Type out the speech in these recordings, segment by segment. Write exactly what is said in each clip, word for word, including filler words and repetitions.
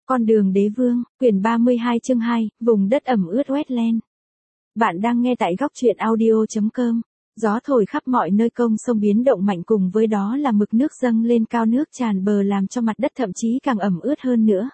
Con đường đế vương, quyển ba mươi hai chương hai, vùng đất ẩm ướt Wetland. Bạn đang nghe tại góc truyện audio chấm com. Gió thổi khắp mọi nơi, công sông biến động mạnh, cùng với đó là mực nước dâng lên cao, nước tràn bờ làm cho mặt đất thậm chí càng ẩm ướt hơn nữa.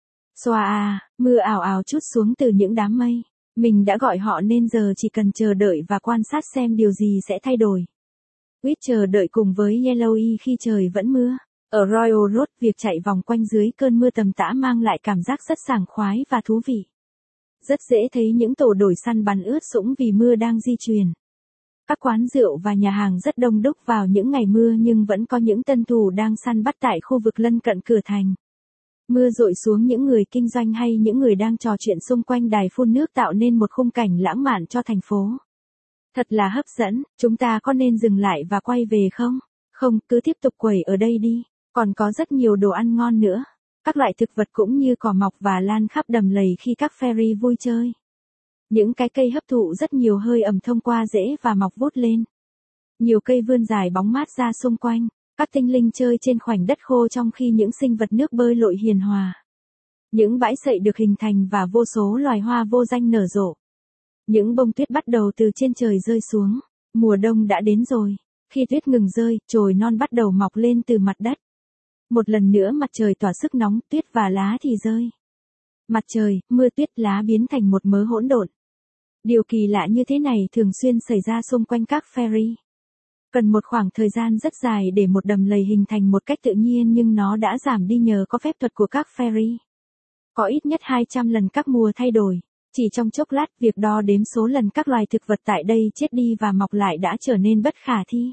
Xoa à, mưa ào ào trút xuống từ những đám mây. Mình đã gọi họ nên giờ chỉ cần chờ đợi và quan sát xem điều gì sẽ thay đổi. Quýt chờ đợi cùng với Yellowy khi trời vẫn mưa. Ở Royal Road, việc chạy vòng quanh dưới cơn mưa tầm tã mang lại cảm giác rất sảng khoái và thú vị. Rất dễ thấy những tổ đồi săn bắn ướt sũng vì mưa đang di chuyển. Các quán rượu và nhà hàng rất đông đúc vào những ngày mưa, nhưng vẫn có những tân thủ đang săn bắt tại khu vực lân cận cửa thành. Mưa dội xuống, những người kinh doanh hay những người đang trò chuyện xung quanh đài phun nước tạo nên một khung cảnh lãng mạn cho thành phố. Thật là hấp dẫn. Chúng ta có nên dừng lại và quay về không? Không, cứ tiếp tục quẩy ở đây đi. Còn có rất nhiều đồ ăn ngon nữa. Các loại thực vật cũng như cỏ mọc và lan khắp đầm lầy khi các ferry vui chơi. Những cái cây hấp thụ rất nhiều hơi ẩm thông qua rễ và mọc vút lên. Nhiều cây vươn dài bóng mát ra xung quanh. Các tinh linh chơi trên khoảnh đất khô trong khi những sinh vật nước bơi lội hiền hòa. Những bãi sậy được hình thành và vô số loài hoa vô danh nở rộ. Những bông tuyết bắt đầu từ trên trời rơi xuống. Mùa đông đã đến rồi. Khi tuyết ngừng rơi, chồi non bắt đầu mọc lên từ mặt đất. Một lần nữa mặt trời tỏa sức nóng, tuyết và lá thì rơi. Mặt trời, mưa, tuyết, lá biến thành một mớ hỗn độn. Điều kỳ lạ như thế này thường xuyên xảy ra xung quanh các ferry. Cần một khoảng thời gian rất dài để một đầm lầy hình thành một cách tự nhiên, nhưng nó đã giảm đi nhờ có phép thuật của các ferry. Có ít nhất hai trăm lần các mùa thay đổi. Chỉ trong chốc lát, việc đo đếm số lần các loài thực vật tại đây chết đi và mọc lại đã trở nên bất khả thi.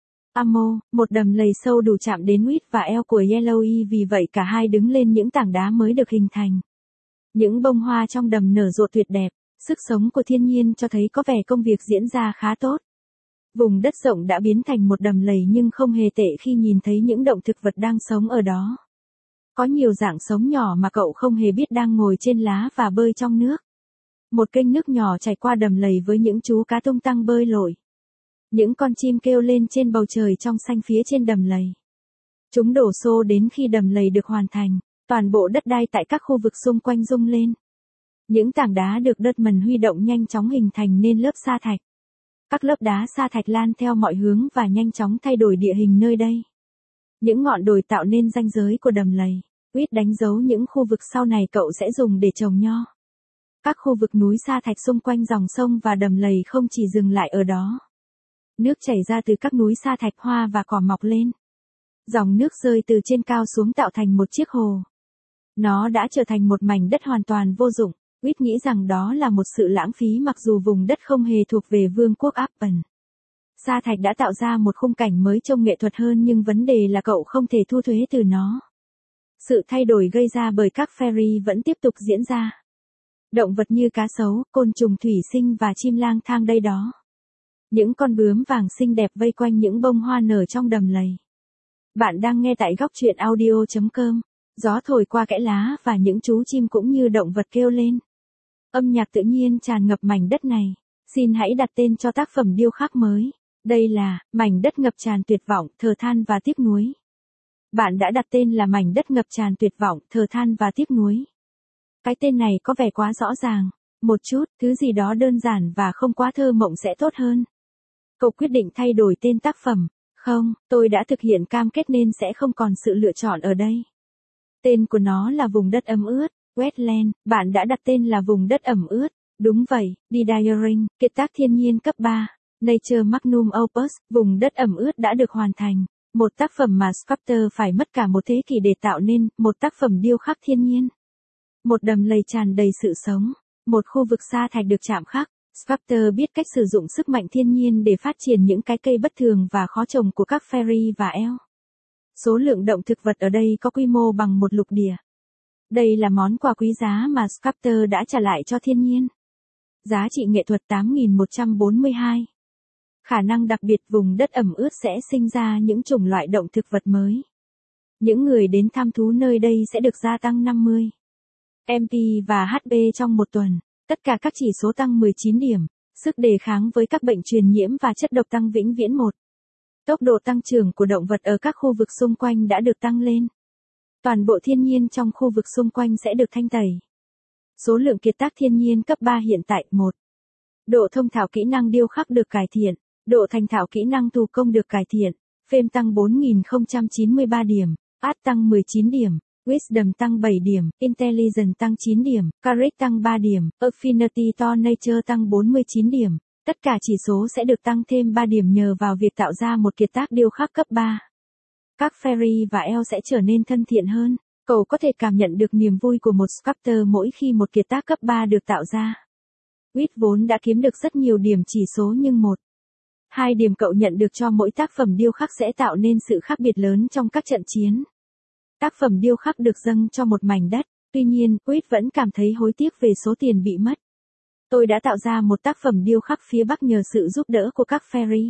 Amo, một đầm lầy sâu đủ chạm đến Quýt và eo của Yellowy, vì vậy cả hai đứng lên những tảng đá mới được hình thành. Những bông hoa trong đầm nở rộ tuyệt đẹp, sức sống của thiên nhiên cho thấy có vẻ công việc diễn ra khá tốt. Vùng đất rộng đã biến thành một đầm lầy nhưng không hề tệ khi nhìn thấy những động thực vật đang sống ở đó. Có nhiều dạng sống nhỏ mà cậu không hề biết đang ngồi trên lá và bơi trong nước. Một kênh nước nhỏ chảy qua đầm lầy với những chú cá tung tăng bơi lội. Những con chim kêu lên trên bầu trời trong xanh phía trên đầm lầy. Chúng đổ xô đến khi đầm lầy được hoàn thành, toàn bộ đất đai tại các khu vực xung quanh rung lên. Những tảng đá được đợt mần huy động nhanh chóng hình thành nên lớp sa thạch. Các lớp đá sa thạch lan theo mọi hướng và nhanh chóng thay đổi địa hình nơi đây. Những ngọn đồi tạo nên ranh giới của đầm lầy. Quýt đánh dấu những khu vực sau này cậu sẽ dùng để trồng nho. Các khu vực núi sa thạch xung quanh dòng sông và đầm lầy không chỉ dừng lại ở đó. Nước chảy ra từ các núi sa thạch, hoa và cỏ mọc lên. Dòng nước rơi từ trên cao xuống tạo thành một chiếc hồ. Nó đã trở thành một mảnh đất hoàn toàn vô dụng. Quýt nghĩ rằng đó là một sự lãng phí mặc dù vùng đất không hề thuộc về vương quốc Appen. Sa thạch đã tạo ra một khung cảnh mới trông nghệ thuật hơn, nhưng vấn đề là cậu không thể thu thuế từ nó. Sự thay đổi gây ra bởi các ferry vẫn tiếp tục diễn ra. Động vật như cá sấu, côn trùng thủy sinh và chim lang thang đây đó. Những con bướm vàng xinh đẹp vây quanh những bông hoa nở trong đầm lầy. Bạn đang nghe tại góc truyện audio chấm com. Gió thổi qua kẽ lá và những chú chim cũng như động vật kêu lên. Âm nhạc tự nhiên tràn ngập mảnh đất này. Xin hãy đặt tên cho tác phẩm điêu khắc mới. Đây là mảnh đất ngập tràn tuyệt vọng, thở than và tiếc nuối. Bạn đã đặt tên là mảnh đất ngập tràn tuyệt vọng, thở than và tiếc nuối. Cái tên này có vẻ quá rõ ràng. Một chút, thứ gì đó đơn giản và không quá thơ mộng sẽ tốt hơn. Cậu quyết định thay đổi tên tác phẩm. Không, tôi đã thực hiện cam kết nên sẽ không còn sự lựa chọn ở đây. Tên của nó là vùng đất ẩm ướt, Wetland. Bạn đã đặt tên là vùng đất ẩm ướt. Đúng vậy, Dithering, kiệt tác thiên nhiên cấp ba, Nature Magnum Opus, vùng đất ẩm ướt đã được hoàn thành. Một tác phẩm mà sculptor phải mất cả một thế kỷ để tạo nên, một tác phẩm điêu khắc thiên nhiên. Một đầm lầy tràn đầy sự sống, một khu vực sa thạch được chạm khắc. Sculptor biết cách sử dụng sức mạnh thiên nhiên để phát triển những cái cây bất thường và khó trồng của các ferry và eo. Số lượng động thực vật ở đây có quy mô bằng một lục địa. Đây là món quà quý giá mà Sculptor đã trả lại cho thiên nhiên. Giá trị nghệ thuật tám nghìn một trăm bốn mươi hai. Khả năng đặc biệt vùng đất ẩm ướt sẽ sinh ra những chủng loại động thực vật mới. Những người đến thăm thú nơi đây sẽ được gia tăng năm mươi em pê và hát pê trong một tuần. Tất cả các chỉ số tăng mười chín điểm. Sức đề kháng với các bệnh truyền nhiễm và chất độc tăng vĩnh viễn một. Tốc độ tăng trưởng của động vật ở các khu vực xung quanh đã được tăng lên. Toàn bộ thiên nhiên trong khu vực xung quanh sẽ được thanh tẩy. Số lượng kiệt tác thiên nhiên cấp ba hiện tại một. Độ thông thạo kỹ năng điêu khắc được cải thiện. Độ thành thạo kỹ năng thủ công được cải thiện. Fame tăng bốn nghìn không trăm chín mươi ba điểm. Art tăng mười chín điểm. Wisdom tăng bảy điểm. Intelligence tăng chín điểm. Courage tăng ba điểm. Affinity to Nature tăng bốn mươi chín điểm. Tất cả chỉ số sẽ được tăng thêm ba điểm nhờ vào việc tạo ra một kiệt tác điêu khắc cấp ba. Các fairy và elf sẽ trở nên thân thiện hơn. Cậu có thể cảm nhận được niềm vui của một sculptor mỗi khi một kiệt tác cấp ba được tạo ra. Wit vốn đã kiếm được rất nhiều điểm chỉ số nhưng một, hai điểm cậu nhận được cho mỗi tác phẩm điêu khắc sẽ tạo nên sự khác biệt lớn trong các trận chiến. Tác phẩm điêu khắc được dâng cho một mảnh đất, tuy nhiên, Wit vẫn cảm thấy hối tiếc về số tiền bị mất. Tôi đã tạo ra một tác phẩm điêu khắc phía Bắc nhờ sự giúp đỡ của các fairy.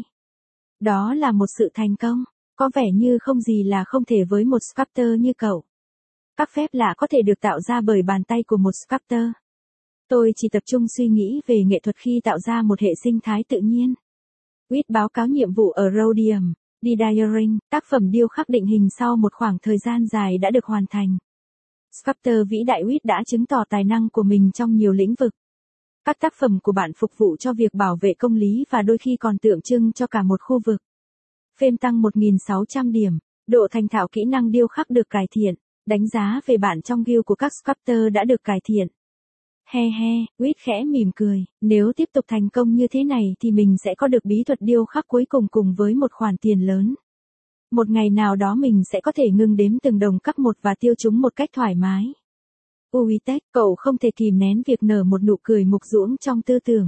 Đó là một sự thành công, có vẻ như không gì là không thể với một sculptor như cậu. Các phép lạ có thể được tạo ra bởi bàn tay của một sculptor. Tôi chỉ tập trung suy nghĩ về nghệ thuật khi tạo ra một hệ sinh thái tự nhiên. Wit báo cáo nhiệm vụ ở Rhodium, Didyring, tác phẩm điêu khắc định hình sau một khoảng thời gian dài đã được hoàn thành. Sculptor vĩ đại Wit đã chứng tỏ tài năng của mình trong nhiều lĩnh vực. Các tác phẩm của bạn phục vụ cho việc bảo vệ công lý và đôi khi còn tượng trưng cho cả một khu vực. Fame tăng một nghìn sáu trăm điểm, độ thành thạo kỹ năng điêu khắc được cải thiện, đánh giá về bạn trong guild của các sculptor đã được cải thiện. He he, Wit khẽ mỉm cười, nếu tiếp tục thành công như thế này thì mình sẽ có được bí thuật điêu khắc cuối cùng cùng với một khoản tiền lớn. Một ngày nào đó mình sẽ có thể ngưng đếm từng đồng cấp một và tiêu chúng một cách thoải mái. Uitech, cậu không thể kìm nén việc nở một nụ cười mục ruỗng trong tư tưởng.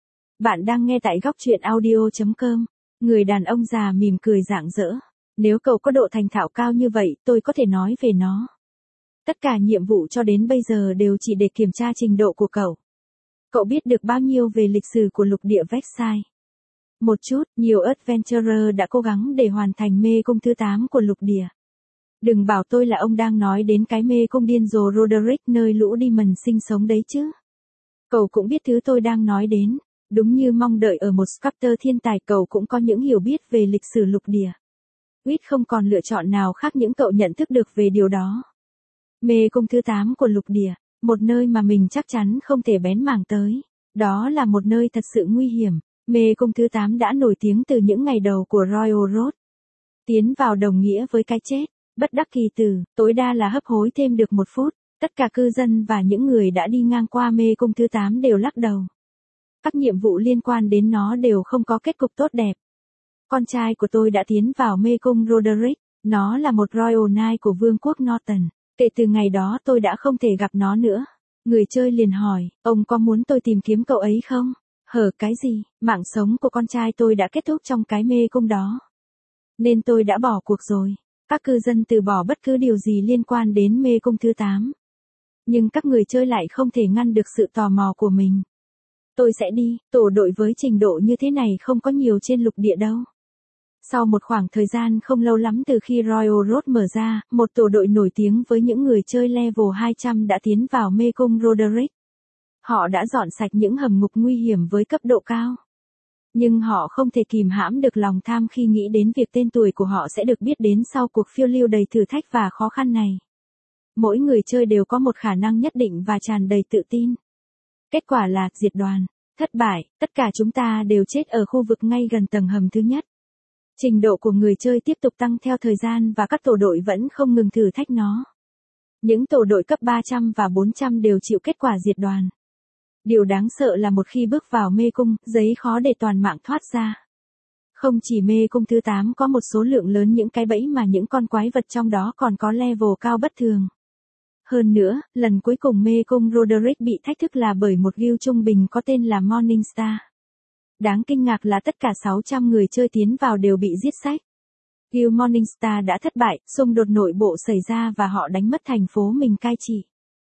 Bạn đang nghe tại góc truyện audio chấm com. Người đàn ông già mỉm cười rạng rỡ. Nếu cậu có độ thành thạo cao như vậy, tôi có thể nói về nó. Tất cả nhiệm vụ cho đến bây giờ đều chỉ để kiểm tra trình độ của cậu. Cậu biết được bao nhiêu về lịch sử của lục địa Vexai? Một chút, nhiều adventurer đã cố gắng để hoàn thành mê cung thứ tám của lục địa. Đừng bảo tôi là ông đang nói đến cái mê cung điên rồ Roderick nơi lũ demon sinh sống đấy chứ. Cậu cũng biết thứ tôi đang nói đến. Đúng như mong đợi ở một sculptor thiên tài, cậu cũng có những hiểu biết về lịch sử lục địa. Wit không còn lựa chọn nào khác những cậu nhận thức được về điều đó. Mê cung thứ tám của lục địa, một nơi mà mình chắc chắn không thể bén mảng tới. Đó là một nơi thật sự nguy hiểm. Mê cung thứ tám đã nổi tiếng từ những ngày đầu của Royal Road. Tiến vào đồng nghĩa với cái chết, bất đắc kỳ tử, tối đa là hấp hối thêm được một phút. Tất cả cư dân và những người đã đi ngang qua mê cung thứ tám đều lắc đầu. Các nhiệm vụ liên quan đến nó đều không có kết cục tốt đẹp. Con trai của tôi đã tiến vào mê cung Roderick, nó là một Royal Knight của vương quốc Norton. Kể từ ngày đó tôi đã không thể gặp nó nữa. Người chơi liền hỏi, ông có muốn tôi tìm kiếm cậu ấy không? Hở cái gì, mạng sống của con trai tôi đã kết thúc trong cái mê cung đó. Nên tôi đã bỏ cuộc rồi. Các cư dân từ bỏ bất cứ điều gì liên quan đến mê cung thứ tám. Nhưng các người chơi lại không thể ngăn được sự tò mò của mình. Tôi sẽ đi, tổ đội với trình độ như thế này không có nhiều trên lục địa đâu. Sau một khoảng thời gian không lâu lắm từ khi Royal Road mở ra, một tổ đội nổi tiếng với những người chơi level hai trăm đã tiến vào mê cung Roderick. Họ đã dọn sạch những hầm ngục nguy hiểm với cấp độ cao. Nhưng họ không thể kìm hãm được lòng tham khi nghĩ đến việc tên tuổi của họ sẽ được biết đến sau cuộc phiêu lưu đầy thử thách và khó khăn này. Mỗi người chơi đều có một khả năng nhất định và tràn đầy tự tin. Kết quả là diệt đoàn, thất bại, tất cả chúng ta đều chết ở khu vực ngay gần tầng hầm thứ nhất. Trình độ của người chơi tiếp tục tăng theo thời gian và các tổ đội vẫn không ngừng thử thách nó. Những tổ đội cấp ba trăm và bốn trăm đều chịu kết quả diệt đoàn. Điều đáng sợ là một khi bước vào mê cung, giấy khó để toàn mạng thoát ra. Không chỉ mê cung thứ tám có một số lượng lớn những cái bẫy mà những con quái vật trong đó còn có level cao bất thường. Hơn nữa, lần cuối cùng mê cung Roderick bị thách thức là bởi một guild trung bình có tên là Morningstar. Đáng kinh ngạc là tất cả sáu trăm người chơi tiến vào đều bị giết sách. Guild Morningstar đã thất bại, xung đột nội bộ xảy ra và họ đánh mất thành phố mình cai trị.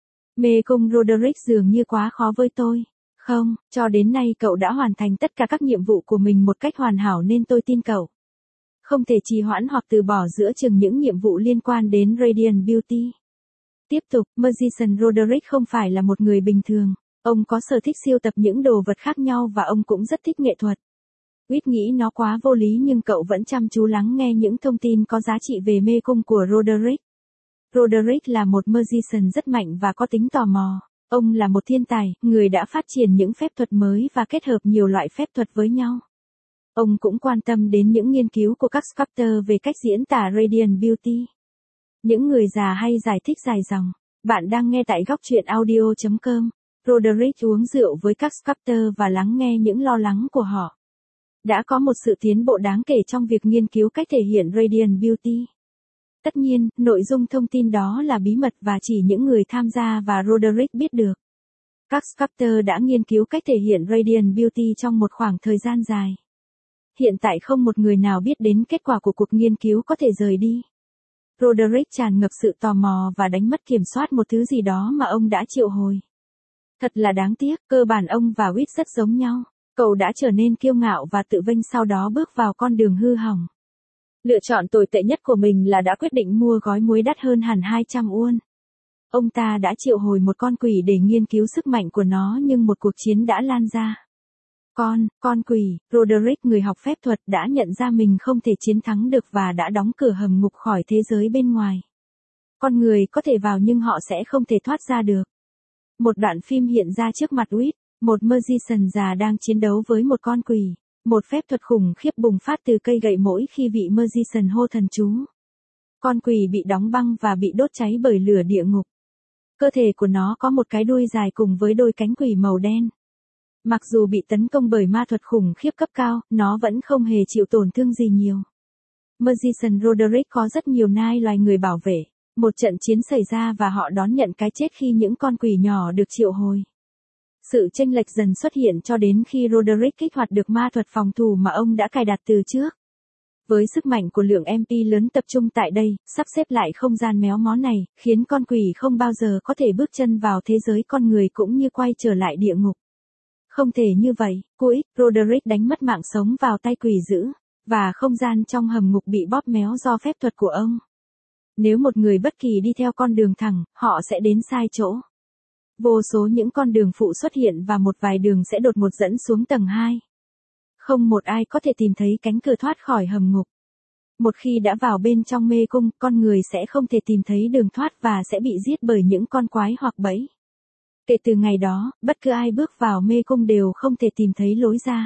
Mê cung Roderick dường như quá khó với tôi. Không, cho đến nay cậu đã hoàn thành tất cả các nhiệm vụ của mình một cách hoàn hảo nên tôi tin cậu. Không thể trì hoãn hoặc từ bỏ giữa chừng những nhiệm vụ liên quan đến Radiant Beauty. Tiếp tục, Magician Roderick không phải là một người bình thường. Ông có sở thích siêu tập những đồ vật khác nhau và ông cũng rất thích nghệ thuật. Wit nghĩ nó quá vô lý nhưng cậu vẫn chăm chú lắng nghe những thông tin có giá trị về mê cung của Roderick. Roderick là một magician rất mạnh và có tính tò mò. Ông là một thiên tài, người đã phát triển những phép thuật mới và kết hợp nhiều loại phép thuật với nhau. Ông cũng quan tâm đến những nghiên cứu của các sculptor về cách diễn tả Radiant Beauty. Những người già hay giải thích dài dòng. Bạn đang nghe tại góc truyện audio chấm com. Roderick uống rượu với các sculptor và lắng nghe những lo lắng của họ. Đã có một sự tiến bộ đáng kể trong việc nghiên cứu cách thể hiện Radiant Beauty. Tất nhiên, nội dung thông tin đó là bí mật và chỉ những người tham gia và Roderick biết được. Các sculptor đã nghiên cứu cách thể hiện Radiant Beauty trong một khoảng thời gian dài. Hiện tại không một người nào biết đến kết quả của cuộc nghiên cứu có thể rời đi. Roderick tràn ngập sự tò mò và đánh mất kiểm soát một thứ gì đó mà ông đã triệu hồi. Thật là đáng tiếc, cơ bản ông và Whit rất giống nhau. Cậu đã trở nên kiêu ngạo và tự vênh sau đó bước vào con đường hư hỏng. Lựa chọn tồi tệ nhất của mình là đã quyết định mua gói muối đắt hơn hẳn hai trăm won. Ông ta đã triệu hồi một con quỷ để nghiên cứu sức mạnh của nó nhưng một cuộc chiến đã lan ra. Con, con quỷ, Roderick người học phép thuật đã nhận ra mình không thể chiến thắng được và đã đóng cửa hầm ngục khỏi thế giới bên ngoài. Con người có thể vào nhưng họ sẽ không thể thoát ra được. Một đoạn phim hiện ra trước mặt Whit, một magician già đang chiến đấu với một con quỷ. Một phép thuật khủng khiếp bùng phát từ cây gậy mỗi khi vị magician hô thần chú. Con quỷ bị đóng băng và bị đốt cháy bởi lửa địa ngục. Cơ thể của nó có một cái đuôi dài cùng với đôi cánh quỷ màu đen. Mặc dù bị tấn công bởi ma thuật khủng khiếp cấp cao, nó vẫn không hề chịu tổn thương gì nhiều. Magician Roderick có rất nhiều nai loài người bảo vệ. Một trận chiến xảy ra và họ đón nhận cái chết khi những con quỷ nhỏ được triệu hồi. Sự chênh lệch dần xuất hiện cho đến khi Roderick kích hoạt được ma thuật phòng thủ mà ông đã cài đặt từ trước. Với sức mạnh của lượng em pê lớn tập trung tại đây, sắp xếp lại không gian méo mó này, khiến con quỷ không bao giờ có thể bước chân vào thế giới con người cũng như quay trở lại địa ngục. Không thể như vậy, cuối, Roderick đánh mất mạng sống vào tay quỷ dữ, và không gian trong hầm ngục bị bóp méo do phép thuật của ông. Nếu một người bất kỳ đi theo con đường thẳng, họ sẽ đến sai chỗ. Vô số những con đường phụ xuất hiện và một vài đường sẽ đột ngột dẫn xuống tầng hai. Không một ai có thể tìm thấy cánh cửa thoát khỏi hầm ngục. Một khi đã vào bên trong mê cung, con người sẽ không thể tìm thấy đường thoát và sẽ bị giết bởi những con quái hoặc bẫy. Kể từ ngày đó, bất cứ ai bước vào mê cung đều không thể tìm thấy lối ra.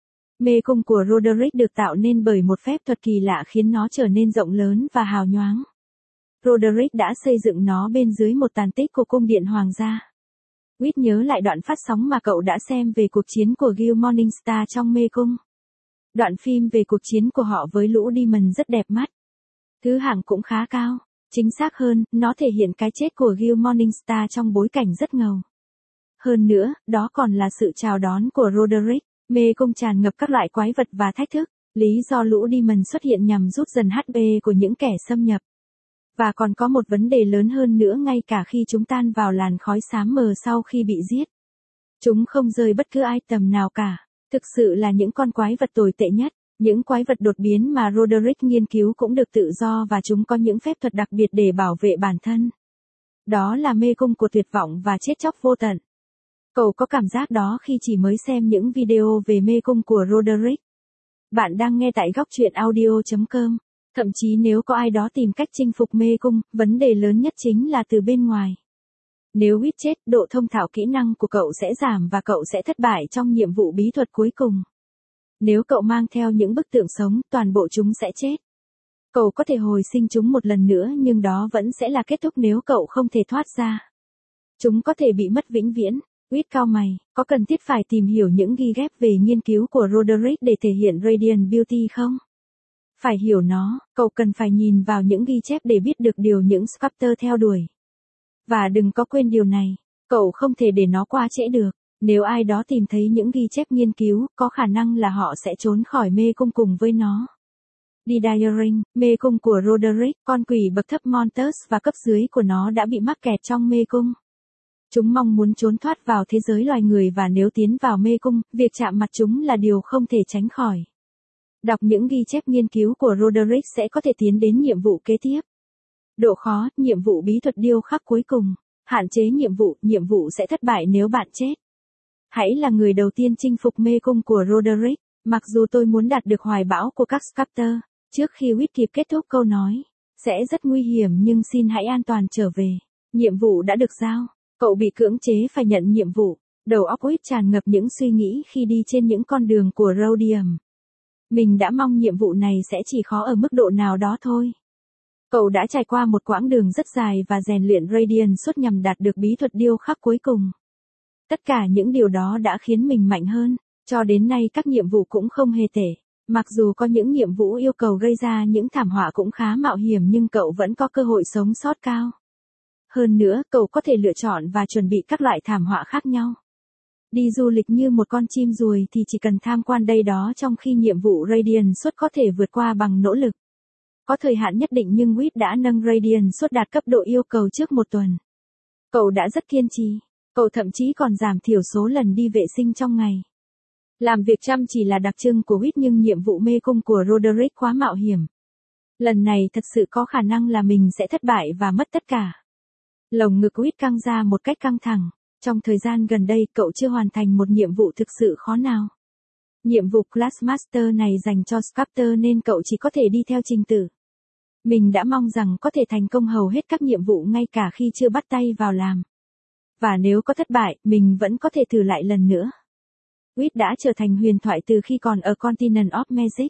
Mê cung của Roderick được tạo nên bởi một phép thuật kỳ lạ khiến nó trở nên rộng lớn và hào nhoáng. Roderick đã xây dựng nó bên dưới một tàn tích của cung điện hoàng gia. Whit nhớ lại đoạn phát sóng mà cậu đã xem về cuộc chiến của Gil Morningstar trong mê cung. Đoạn phim về cuộc chiến của họ với lũ demon rất đẹp mắt. Thứ hạng cũng khá cao. Chính xác hơn, nó thể hiện cái chết của Gil Morningstar trong bối cảnh rất ngầu. Hơn nữa, đó còn là sự chào đón của Roderick. Mê cung tràn ngập các loại quái vật và thách thức. Lý do lũ demon xuất hiện nhằm rút dần hát pê của những kẻ xâm nhập. Và còn có một vấn đề lớn hơn nữa ngay cả khi chúng tan vào làn khói xám mờ sau khi bị giết. Chúng không rơi bất cứ ai tầm nào cả. Thực sự là những con quái vật tồi tệ nhất. Những quái vật đột biến mà Roderick nghiên cứu cũng được tự do và chúng có những phép thuật đặc biệt để bảo vệ bản thân. Đó là mê cung của tuyệt vọng và chết chóc vô tận. Cậu có cảm giác đó khi chỉ mới xem những video về mê cung của Roderick. Bạn đang nghe tại góc truyện audio chấm com. Thậm chí nếu có ai đó tìm cách chinh phục mê cung, vấn đề lớn nhất chính là từ bên ngoài. Nếu Whit chết, độ thông thạo kỹ năng của cậu sẽ giảm và cậu sẽ thất bại trong nhiệm vụ bí thuật cuối cùng. Nếu cậu mang theo những bức tượng sống, toàn bộ chúng sẽ chết. Cậu có thể hồi sinh chúng một lần nữa nhưng đó vẫn sẽ là kết thúc nếu cậu không thể thoát ra. Chúng có thể bị mất vĩnh viễn. Whit cau mày, có cần thiết phải tìm hiểu những ghi ghép về nghiên cứu của Roderick để thể hiện Radiant Beauty không? Phải hiểu nó, cậu cần phải nhìn vào những ghi chép để biết được điều những sculptor theo đuổi. Và đừng có quên điều này, cậu không thể để nó qua trễ được. Nếu ai đó tìm thấy những ghi chép nghiên cứu, có khả năng là họ sẽ trốn khỏi mê cung cùng với nó. The Diaring, mê cung của Roderick, con quỷ bậc thấp Montes và cấp dưới của nó đã bị mắc kẹt trong mê cung. Chúng mong muốn trốn thoát vào thế giới loài người và nếu tiến vào mê cung, việc chạm mặt chúng là điều không thể tránh khỏi. Đọc những ghi chép nghiên cứu của Roderick sẽ có thể tiến đến nhiệm vụ kế tiếp. Độ khó, nhiệm vụ bí thuật điêu khắc cuối cùng. Hạn chế nhiệm vụ, nhiệm vụ sẽ thất bại nếu bạn chết. Hãy là người đầu tiên chinh phục mê cung của Roderick, mặc dù tôi muốn đạt được hoài bão của các sculptor. Trước khi Whit kịp kết thúc câu nói, Sẽ rất nguy hiểm nhưng xin hãy an toàn trở về. Nhiệm vụ đã được giao. Cậu bị cưỡng chế phải nhận nhiệm vụ. Đầu óc Whit tràn ngập những suy nghĩ khi đi trên những con đường của Rhodium. Mình đã mong nhiệm vụ này sẽ chỉ khó ở mức độ nào đó thôi. Cậu đã trải qua một quãng đường rất dài và rèn luyện Radiant suốt nhằm đạt được bí thuật điêu khắc cuối cùng. Tất cả những điều đó đã khiến mình mạnh hơn. Cho đến nay các nhiệm vụ cũng không hề tệ. Mặc dù có những nhiệm vụ yêu cầu gây ra những thảm họa cũng khá mạo hiểm nhưng cậu vẫn có cơ hội sống sót cao. Hơn nữa, cậu có thể lựa chọn và chuẩn bị các loại thảm họa khác nhau. Đi du lịch như một con chim ruồi thì chỉ cần tham quan đây đó, trong khi nhiệm vụ Radiant suốt có thể vượt qua bằng nỗ lực. Có thời hạn nhất định nhưng Whit đã nâng Radiant suốt đạt cấp độ yêu cầu trước một tuần. Cậu đã rất kiên trì. Cậu thậm chí còn giảm thiểu số lần đi vệ sinh trong ngày. Làm việc chăm chỉ là đặc trưng của Whit nhưng nhiệm vụ mê cung của Roderick quá mạo hiểm. Lần này thật sự có khả năng là mình sẽ thất bại và mất tất cả. Lồng ngực Whit căng ra một cách căng thẳng. Trong thời gian gần đây cậu chưa hoàn thành một nhiệm vụ thực sự khó nào. Nhiệm vụ Class Master này dành cho Sculptor nên cậu chỉ có thể đi theo trình tự. Mình đã mong rằng có thể thành công hầu hết các nhiệm vụ ngay cả khi chưa bắt tay vào làm. Và nếu có thất bại, mình vẫn có thể thử lại lần nữa. Whit đã trở thành huyền thoại từ khi còn ở Continent of Magic.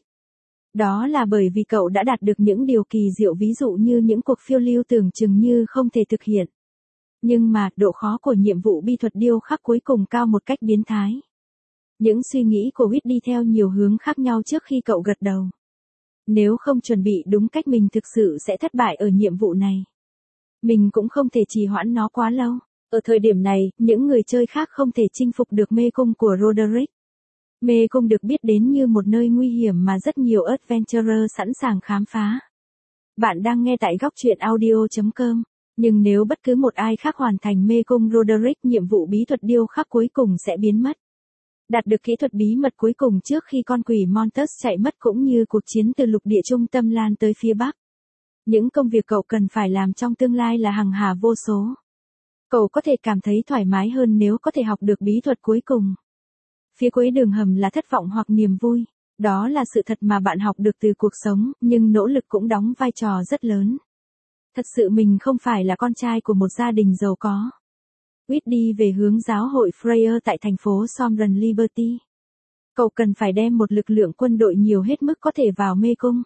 Đó là bởi vì cậu đã đạt được những điều kỳ diệu, ví dụ như những cuộc phiêu lưu tưởng chừng như không thể thực hiện. Nhưng mà, độ khó của nhiệm vụ bi thuật điêu khắc cuối cùng cao một cách biến thái. Những suy nghĩ của Whit đi theo nhiều hướng khác nhau trước khi cậu gật đầu. Nếu không chuẩn bị đúng cách mình thực sự sẽ thất bại ở nhiệm vụ này. Mình cũng không thể trì hoãn nó quá lâu. Ở thời điểm này, những người chơi khác không thể chinh phục được mê cung của Roderick. Mê cung được biết đến như một nơi nguy hiểm mà rất nhiều adventurer sẵn sàng khám phá. Bạn đang nghe tại góc truyện audio chấm com. Nhưng nếu bất cứ một ai khác hoàn thành mê cung Roderick, nhiệm vụ bí thuật điêu khắc cuối cùng sẽ biến mất. Đạt được kỹ thuật bí mật cuối cùng trước khi con quỷ Montus chạy mất cũng như cuộc chiến từ lục địa trung tâm lan tới phía bắc. Những công việc cậu cần phải làm trong tương lai là hằng hà vô số. Cậu có thể cảm thấy thoải mái hơn nếu có thể học được bí thuật cuối cùng. Phía cuối đường hầm là thất vọng hoặc niềm vui. Đó là sự thật mà bạn học được từ cuộc sống, nhưng nỗ lực cũng đóng vai trò rất lớn. Thật sự mình không phải là con trai của một gia đình giàu có. Whit đi về hướng giáo hội Freya tại thành phố Sovereign Liberty. Cậu cần phải đem một lực lượng quân đội nhiều hết mức có thể vào mê cung.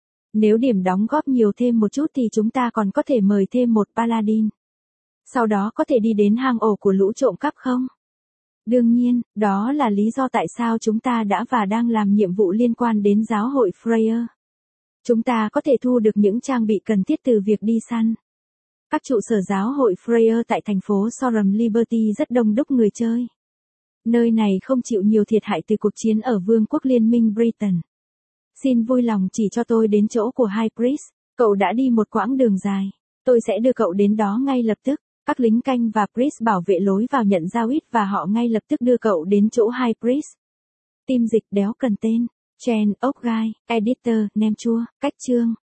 Nếu điểm đóng góp nhiều thêm một chút thì chúng ta còn có thể mời thêm một paladin. Sau đó có thể đi đến hang ổ của lũ trộm cắp không? Đương nhiên, đó là lý do tại sao chúng ta đã và đang làm nhiệm vụ liên quan đến giáo hội Freya. Chúng ta có thể thu được những trang bị cần thiết từ việc đi săn. Các trụ sở giáo hội Freya tại thành phố Sovereign Liberty rất đông đúc người chơi. Nơi này không chịu nhiều thiệt hại từ cuộc chiến ở Vương quốc Liên minh Britain. Xin vui lòng chỉ cho tôi đến chỗ của High Priest. Cậu đã đi một quãng đường dài. Tôi sẽ đưa cậu đến đó ngay lập tức. Các lính canh và Priest bảo vệ lối vào nhận ra Whit và họ ngay lập tức đưa cậu đến chỗ High Priest. Tim dịch đéo cần tên. Chen, ốc gai, editor, nem chua, cách chương.